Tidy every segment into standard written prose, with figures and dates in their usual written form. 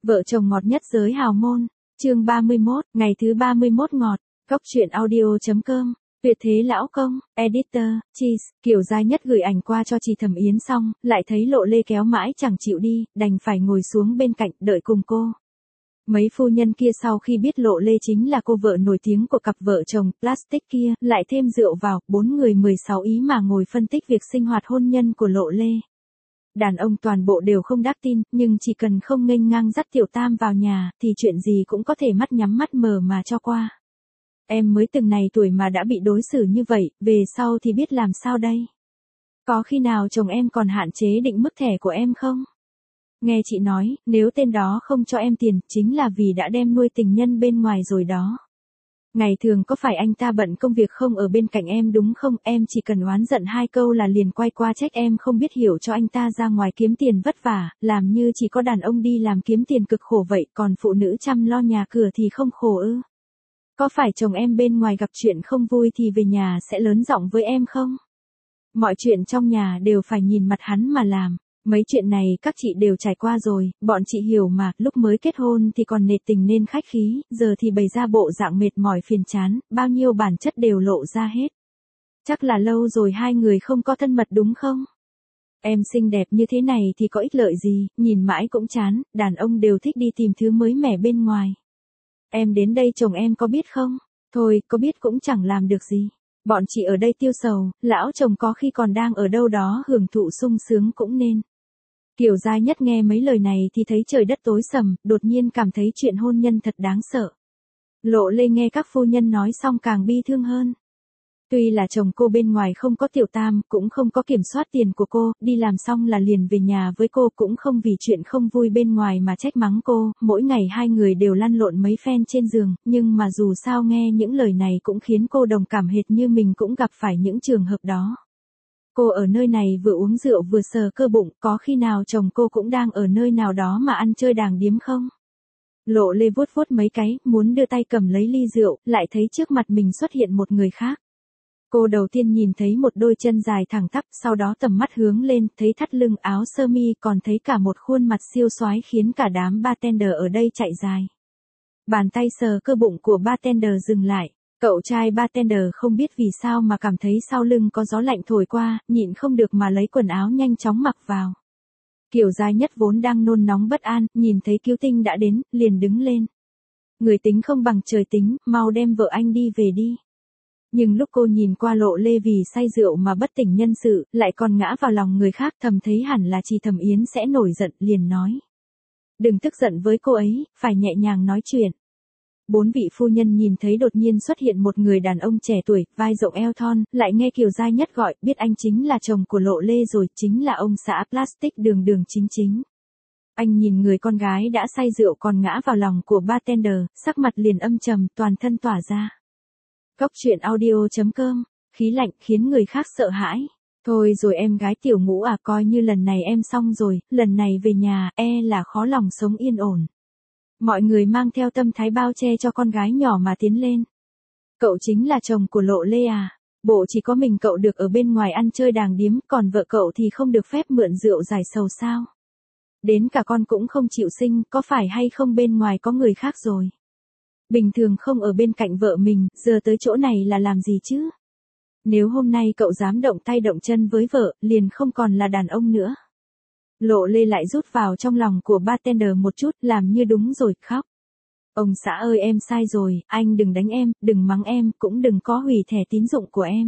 Vợ chồng ngọt nhất giới hào môn, chương 31, ngày thứ 31 ngọt, góc truyện audio.com, tuyệt thế lão công, editor, cheese, Kiều Gia Nhất gửi ảnh qua cho chị Thẩm Yến xong, lại thấy Lộ Lê kéo mãi chẳng chịu đi, đành phải ngồi xuống bên cạnh, đợi cùng cô. Mấy phu nhân kia sau khi biết Lộ Lê chính là cô vợ nổi tiếng của cặp vợ chồng plastic kia, lại thêm rượu vào, 4 người 16 ý mà ngồi phân tích việc sinh hoạt hôn nhân của Lộ Lê. Đàn ông toàn bộ đều không đắc tin, nhưng chỉ cần không nghênh ngang dắt tiểu tam vào nhà, thì chuyện gì cũng có thể mắt nhắm mắt mở mà cho qua. Em mới từng này tuổi mà đã bị đối xử như vậy, về sau thì biết làm sao đây? Có khi nào chồng em còn hạn chế định mức thẻ của em không? Nghe chị nói, nếu tên đó không cho em tiền, chính là vì đã đem nuôi tình nhân bên ngoài rồi đó. Ngày thường có phải anh ta bận công việc không ở bên cạnh em đúng không? Em chỉ cần oán giận 2 câu là liền quay qua trách em không biết hiểu cho anh ta ra ngoài kiếm tiền vất vả, làm như chỉ có đàn ông đi làm kiếm tiền cực khổ vậy, còn phụ nữ chăm lo nhà cửa thì không khổ ư? Có phải chồng em bên ngoài gặp chuyện không vui thì về nhà sẽ lớn giọng với em không? Mọi chuyện trong nhà đều phải nhìn mặt hắn mà làm. Mấy chuyện này các chị đều trải qua rồi, bọn chị hiểu mà, lúc mới kết hôn thì còn nệt tình nên khách khí, giờ thì bày ra bộ dạng mệt mỏi phiền chán, bao nhiêu bản chất đều lộ ra hết. Chắc là lâu rồi hai người không có thân mật đúng không? Em xinh đẹp như thế này thì có ích lợi gì, nhìn mãi cũng chán, đàn ông đều thích đi tìm thứ mới mẻ bên ngoài. Em đến đây chồng em có biết không? Thôi, có biết cũng chẳng làm được gì. Bọn chị ở đây tiêu sầu, lão chồng có khi còn đang ở đâu đó hưởng thụ sung sướng cũng nên. Kiều Gia Nhất nghe mấy lời này thì thấy trời đất tối sầm, đột nhiên cảm thấy chuyện hôn nhân thật đáng sợ. Lộ Lê nghe các phu nhân nói xong càng bi thương hơn. Tuy là chồng cô bên ngoài không có tiểu tam, cũng không có kiểm soát tiền của cô, đi làm xong là liền về nhà với cô, cũng không vì chuyện không vui bên ngoài mà trách mắng cô, mỗi ngày hai người đều lăn lộn mấy phen trên giường, nhưng mà dù sao nghe những lời này cũng khiến cô đồng cảm hệt như mình cũng gặp phải những trường hợp đó. Cô ở nơi này vừa uống rượu vừa sờ cơ bụng, có khi nào chồng cô cũng đang ở nơi nào đó mà ăn chơi đàng điếm không? Lộ Lê vuốt vuốt mấy cái, muốn đưa tay cầm lấy ly rượu, lại thấy trước mặt mình xuất hiện một người khác. Cô đầu tiên nhìn thấy một đôi chân dài thẳng tắp, sau đó tầm mắt hướng lên, thấy thắt lưng áo sơ mi, còn thấy cả một khuôn mặt siêu soái khiến cả đám bartender ở đây chạy dài. Bàn tay sờ cơ bụng của bartender dừng lại. Cậu trai bartender không biết vì sao mà cảm thấy sau lưng có gió lạnh thổi qua, nhịn không được mà lấy quần áo nhanh chóng mặc vào. Kiều Gia Nhất vốn đang nôn nóng bất an, nhìn thấy cứu tinh đã đến, liền đứng lên. Người tính không bằng trời tính, mau đem vợ anh đi về đi. Nhưng lúc cô nhìn qua Lộ Lê vì say rượu mà bất tỉnh nhân sự, lại còn ngã vào lòng người khác, thầm thấy hẳn là chị Thẩm Yến sẽ nổi giận, liền nói. Đừng tức giận với cô ấy, phải nhẹ nhàng nói chuyện. 4 vị phu nhân nhìn thấy đột nhiên xuất hiện một người đàn ông trẻ tuổi, vai rộng eo thon, lại nghe Kiều Gia Nhất gọi, biết anh chính là chồng của Lộ Lê rồi, chính là ông xã plastic Đường Đường Chính Chính. Anh nhìn người con gái đã say rượu còn ngã vào lòng của bartender, sắc mặt liền âm trầm, toàn thân tỏa ra. Góc truyện audio.com, khí lạnh khiến người khác sợ hãi. Thôi rồi em gái tiểu Ngũ à, coi như lần này em xong rồi, lần này về nhà, là khó lòng sống yên ổn. Mọi người mang theo tâm thái bao che cho con gái nhỏ mà tiến lên. Cậu chính là chồng của Lộ Lê à? Bộ chỉ có mình cậu được ở bên ngoài ăn chơi đàng điếm, còn vợ cậu thì không được phép mượn rượu giải sầu sao? Đến cả con cũng không chịu sinh, có phải hay không bên ngoài có người khác rồi? Bình thường không ở bên cạnh vợ mình, giờ tới chỗ này là làm gì chứ? Nếu hôm nay cậu dám động tay động chân với vợ, liền không còn là đàn ông nữa. Lộ Lê lại rút vào trong lòng của bartender một chút, làm như đúng rồi, khóc. Ông xã ơi, em sai rồi, anh đừng đánh em, đừng mắng em, cũng đừng có hủy thẻ tín dụng của em.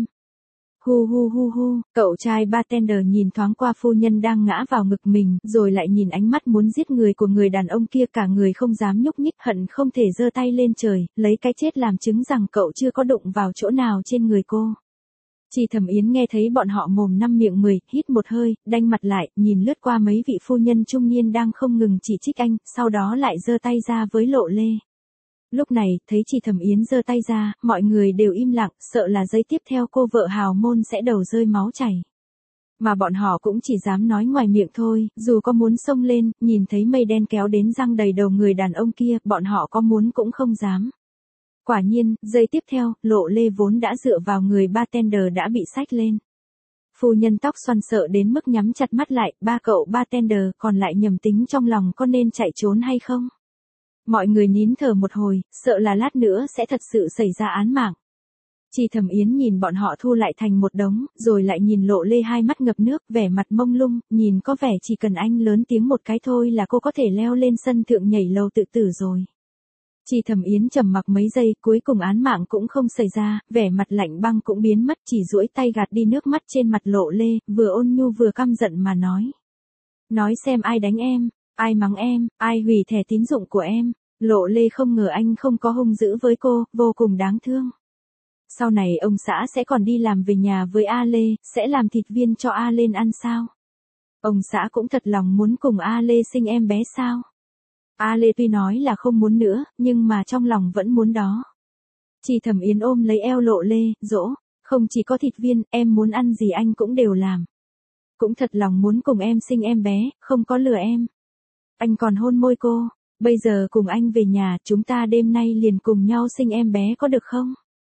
Hu hu hu hu, cậu trai bartender nhìn thoáng qua phu nhân đang ngã vào ngực mình, rồi lại nhìn ánh mắt muốn giết người của người đàn ông kia, cả người không dám nhúc nhích, hận không thể giơ tay lên trời, lấy cái chết làm chứng rằng cậu chưa có đụng vào chỗ nào trên người cô. Chị Thẩm Yến nghe thấy bọn họ mồm năm miệng 10, hít một hơi, đanh mặt lại, nhìn lướt qua mấy vị phu nhân trung niên đang không ngừng chỉ trích anh, sau đó lại giơ tay ra với Lộ Lê. Lúc này, thấy chị Thẩm Yến giơ tay ra, mọi người đều im lặng, sợ là giây tiếp theo cô vợ hào môn sẽ đầu rơi máu chảy. Mà bọn họ cũng chỉ dám nói ngoài miệng thôi, dù có muốn xông lên, nhìn thấy mây đen kéo đến răng đầy đầu người đàn ông kia, bọn họ có muốn cũng không dám. Quả nhiên, giây tiếp theo, Lộ Lê vốn đã dựa vào người bartender đã bị xách lên. Phu nhân tóc xoăn sợ đến mức nhắm chặt mắt lại, ba cậu bartender còn lại nhầm tính trong lòng có nên chạy trốn hay không. Mọi người nín thở một hồi, sợ là lát nữa sẽ thật sự xảy ra án mạng. Chi Thẩm Yến nhìn bọn họ thu lại thành một đống, rồi lại nhìn Lộ Lê hai mắt ngập nước, vẻ mặt mông lung, nhìn có vẻ chỉ cần anh lớn tiếng một cái thôi là cô có thể leo lên sân thượng nhảy lầu tự tử rồi. Chi Thẩm Yến trầm mặc mấy giây, cuối cùng án mạng cũng không xảy ra, vẻ mặt lạnh băng cũng biến mất, chỉ duỗi tay gạt đi nước mắt trên mặt Lộ Lê, vừa ôn nhu vừa căm giận mà nói. Nói xem ai đánh em, ai mắng em, ai hủy thẻ tín dụng của em. Lộ Lê không ngờ anh không có hung dữ với cô, vô cùng đáng thương. Sau này ông xã sẽ còn đi làm về nhà với A Lê, sẽ làm thịt viên cho A lên ăn sao? Ông xã cũng thật lòng muốn cùng A Lê sinh em bé sao? A Lê tuy nói là không muốn nữa, nhưng mà trong lòng vẫn muốn đó. Chi Thẩm Yến ôm lấy eo Lộ Lê, dỗ, không chỉ có thịt viên, em muốn ăn gì anh cũng đều làm. Cũng thật lòng muốn cùng em sinh em bé, không có lừa em. Anh còn hôn môi cô, bây giờ cùng anh về nhà, chúng ta đêm nay liền cùng nhau sinh em bé có được không?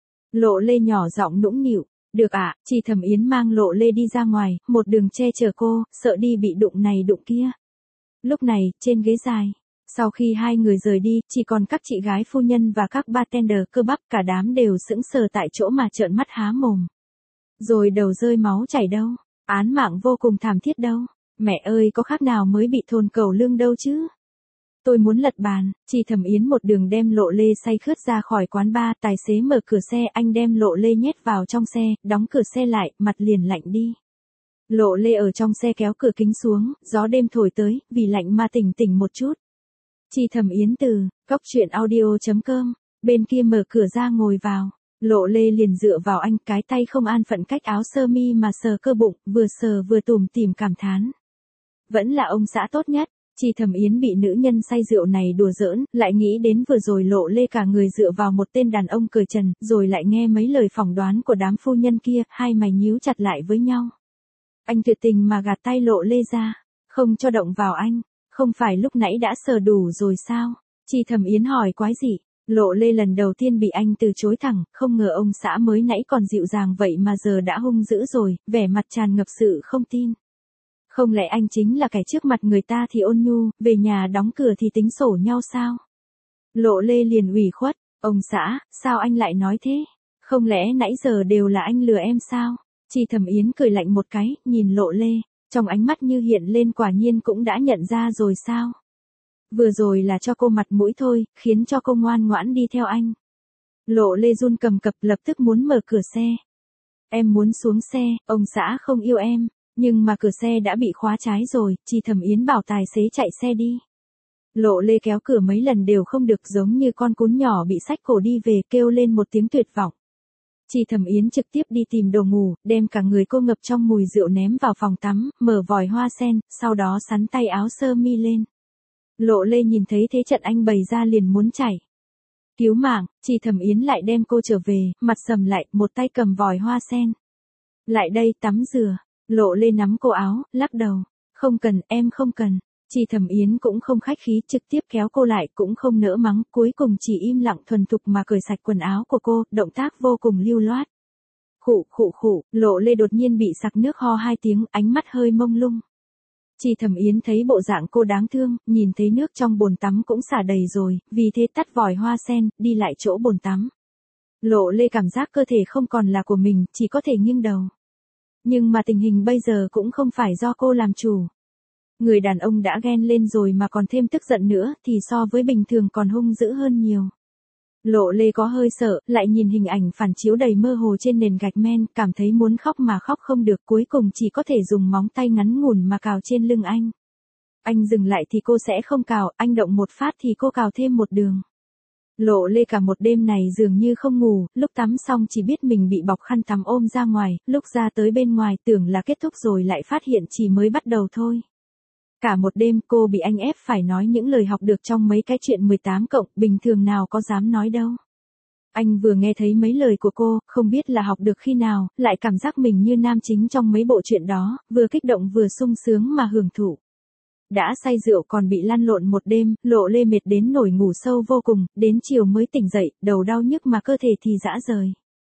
Lộ Lê nhỏ giọng nũng nịu, được ạ. Chi Thẩm Yến mang Lộ Lê đi ra ngoài, một đường che chở cô, sợ đi bị đụng này đụng kia. Lúc này, trên ghế dài, sau khi hai người rời đi, chỉ còn các chị gái phu nhân và các bartender cơ bắp, cả đám đều sững sờ tại chỗ mà trợn mắt há mồm. Rồi đầu rơi máu chảy đâu, án mạng vô cùng thảm thiết đâu, mẹ ơi có khác nào mới bị thôn cẩu lương đâu chứ. Tôi muốn lật bàn. Chi Thẩm Yến một đường đem Lộ Lê say khướt ra khỏi quán bar, tài xế mở cửa xe, anh đem Lộ Lê nhét vào trong xe, đóng cửa xe lại, mặt liền lạnh đi. Lộ Lê ở trong xe kéo cửa kính xuống, gió đêm thổi tới, vì lạnh mà tỉnh tỉnh một chút. Chi Thẩm Yến từ coctruyện.audio.com, bên kia mở cửa ra ngồi vào. Lộ Lê liền dựa vào anh, cái tay không an phận cách áo sơ mi mà sờ cơ bụng, vừa sờ vừa tủm tỉm cảm thán. Vẫn là ông xã tốt nhất. Chi Thẩm Yến bị nữ nhân say rượu này đùa giỡn, lại nghĩ đến vừa rồi Lộ Lê cả người dựa vào một tên đàn ông cởi trần, rồi lại nghe mấy lời phỏng đoán của đám phu nhân kia, hai mày nhíu chặt lại với nhau. Anh tuyệt tình mà gạt tay Lộ Lê ra, không cho động vào anh, không phải lúc nãy đã sờ đủ rồi sao? Chi Thẩm Yến hỏi quái dị. Lộ Lê lần đầu tiên bị anh từ chối thẳng, không ngờ ông xã mới nãy còn dịu dàng vậy mà giờ đã hung dữ rồi, vẻ mặt tràn ngập sự không tin. Không lẽ anh chính là kẻ trước mặt người ta thì ôn nhu, về nhà đóng cửa thì tính sổ nhau sao? Lộ Lê liền ủy khuất, ông xã, sao anh lại nói thế? Không lẽ nãy giờ đều là anh lừa em sao? Chi Thẩm Yến cười lạnh một cái, nhìn Lộ Lê, trong ánh mắt như hiện lên quả nhiên cũng đã nhận ra rồi sao? Vừa rồi là cho cô mặt mũi thôi, khiến cho cô ngoan ngoãn đi theo anh. Lộ Lê run cầm cập lập tức muốn mở cửa xe. Em muốn xuống xe, ông xã không yêu em. Nhưng mà cửa xe đã bị khóa trái rồi, Chi Thẩm Yến bảo tài xế chạy xe đi. Lộ Lê kéo cửa mấy lần đều không được, giống như con cún nhỏ bị xách cổ đi về, kêu lên một tiếng tuyệt vọng. Chi Thẩm Yến trực tiếp đi tìm đồ ngủ, đem cả người cô ngập trong mùi rượu ném vào phòng tắm, mở vòi hoa sen, sau đó sắn tay áo sơ mi lên. Lộ Lê nhìn thấy thế trận anh bày ra liền muốn chảy. Cứu mạng. Chi Thẩm Yến lại đem cô trở về, mặt sầm lại, một tay cầm vòi hoa sen. Lại đây tắm rửa. Lộ Lê nắm cô áo, lắc đầu. Không cần, em không cần. Chi Thẩm Yến cũng không khách khí, trực tiếp kéo cô lại, cũng không nỡ mắng, cuối cùng chỉ im lặng thuần thục mà cởi sạch quần áo của cô, động tác vô cùng lưu loát. Khụ khụ khụ, Lộ Lê đột nhiên bị sặc nước ho hai tiếng, ánh mắt hơi mông lung. Chi Thẩm Yến thấy bộ dạng cô đáng thương, nhìn thấy nước trong bồn tắm cũng xả đầy rồi, vì thế tắt vòi hoa sen, đi lại chỗ bồn tắm. Lộ Lê cảm giác cơ thể không còn là của mình, chỉ có thể nghiêng đầu. Nhưng mà tình hình bây giờ cũng không phải do cô làm chủ. Người đàn ông đã ghen lên rồi mà còn thêm tức giận nữa thì so với bình thường còn hung dữ hơn nhiều. Lộ Lê có hơi sợ, lại nhìn hình ảnh phản chiếu đầy mơ hồ trên nền gạch men, cảm thấy muốn khóc mà khóc không được, cuối cùng chỉ có thể dùng móng tay ngắn ngủn mà cào trên lưng anh. Anh dừng lại thì cô sẽ không cào, anh động một phát thì cô cào thêm một đường. Lộ Lê cả một đêm này dường như không ngủ, lúc tắm xong chỉ biết mình bị bọc khăn tắm ôm ra ngoài, lúc ra tới bên ngoài tưởng là kết thúc rồi lại phát hiện chỉ mới bắt đầu thôi. Cả một đêm cô bị anh ép phải nói những lời học được trong mấy cái chuyện 18 cộng, bình thường nào có dám nói đâu. Anh vừa nghe thấy mấy lời của cô, không biết là học được khi nào, lại cảm giác mình như nam chính trong mấy bộ truyện đó, vừa kích động vừa sung sướng mà hưởng thụ. Đã say rượu còn bị lăn lộn một đêm, Lộ Lê mệt đến nổi ngủ sâu vô cùng, đến chiều mới tỉnh dậy, đầu đau nhức mà cơ thể thì rã rời.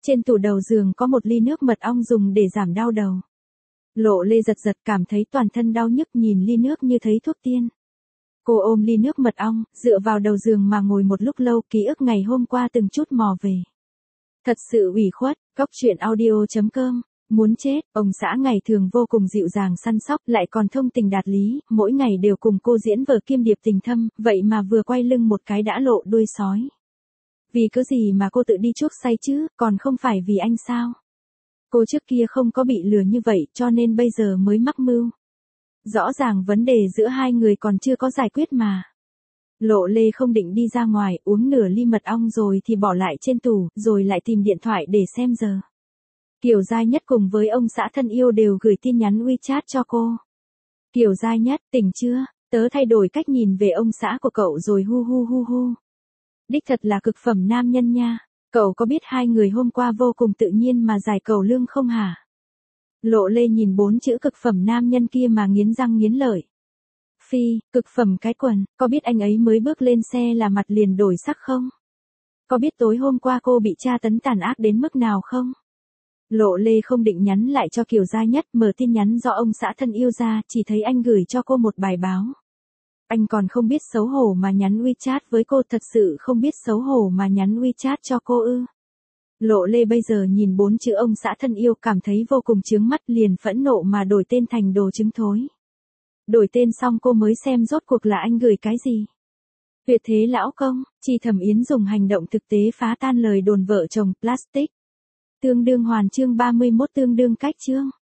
Trên tủ đầu giường có một ly nước mật ong dùng để giảm đau đầu. Lộ Lê giật giật cảm thấy toàn thân đau nhức, nhìn ly nước như thấy thuốc tiên. Cô ôm ly nước mật ong, dựa vào đầu giường mà ngồi một lúc lâu, ký ức ngày hôm qua từng chút mò về. Thật sự ủy khuất. Cóc truyện audio.com. Muốn chết. Ông xã ngày thường vô cùng dịu dàng săn sóc, lại còn thông tình đạt lý, mỗi ngày đều cùng cô diễn vở kiêm điệp tình thâm, vậy mà vừa quay lưng một cái đã lộ đuôi sói. Vì cớ gì mà cô tự đi chuốc say chứ, còn không phải vì anh sao? Cô trước kia không có bị lừa như vậy, cho nên bây giờ mới mắc mưu. Rõ ràng vấn đề giữa hai người còn chưa có giải quyết mà. Lộ Lê không định đi ra ngoài, uống nửa ly mật ong rồi thì bỏ lại trên tủ, rồi lại tìm điện thoại để xem giờ. Kiều Giai Nhất cùng với ông xã thân yêu đều gửi tin nhắn WeChat cho cô. Kiều Giai Nhất, tỉnh chưa? Tớ thay đổi cách nhìn về ông xã của cậu rồi hu hu hu hu. Đích thật là cực phẩm nam nhân nha. Cậu có biết hai người hôm qua vô cùng tự nhiên mà giải cầu lương không hả? Lộ Lê nhìn 4 chữ cực phẩm nam nhân kia mà nghiến răng nghiến lợi. Phi, cực phẩm cái quần, có biết anh ấy mới bước lên xe là mặt liền đổi sắc không? Có biết tối hôm qua cô bị tra tấn tàn ác đến mức nào không? Lộ Lê không định nhắn lại cho Kiều Giai Nhất, mở tin nhắn do ông xã thân yêu ra, chỉ thấy anh gửi cho cô một bài báo. Anh còn không biết xấu hổ mà nhắn WeChat với cô, thật sự không biết xấu hổ mà nhắn WeChat cho cô ư? Lộ Lê bây giờ nhìn 4 chữ ông xã thân yêu cảm thấy vô cùng chướng mắt, liền phẫn nộ mà đổi tên thành đồ trứng thối. Đổi tên xong cô mới xem rốt cuộc là anh gửi cái gì. Tuyệt thế lão công, Chi Thẩm Yến dùng hành động thực tế phá tan lời đồn vợ chồng plastic. Tương đương hoàn chương 31 tương đương cách chương.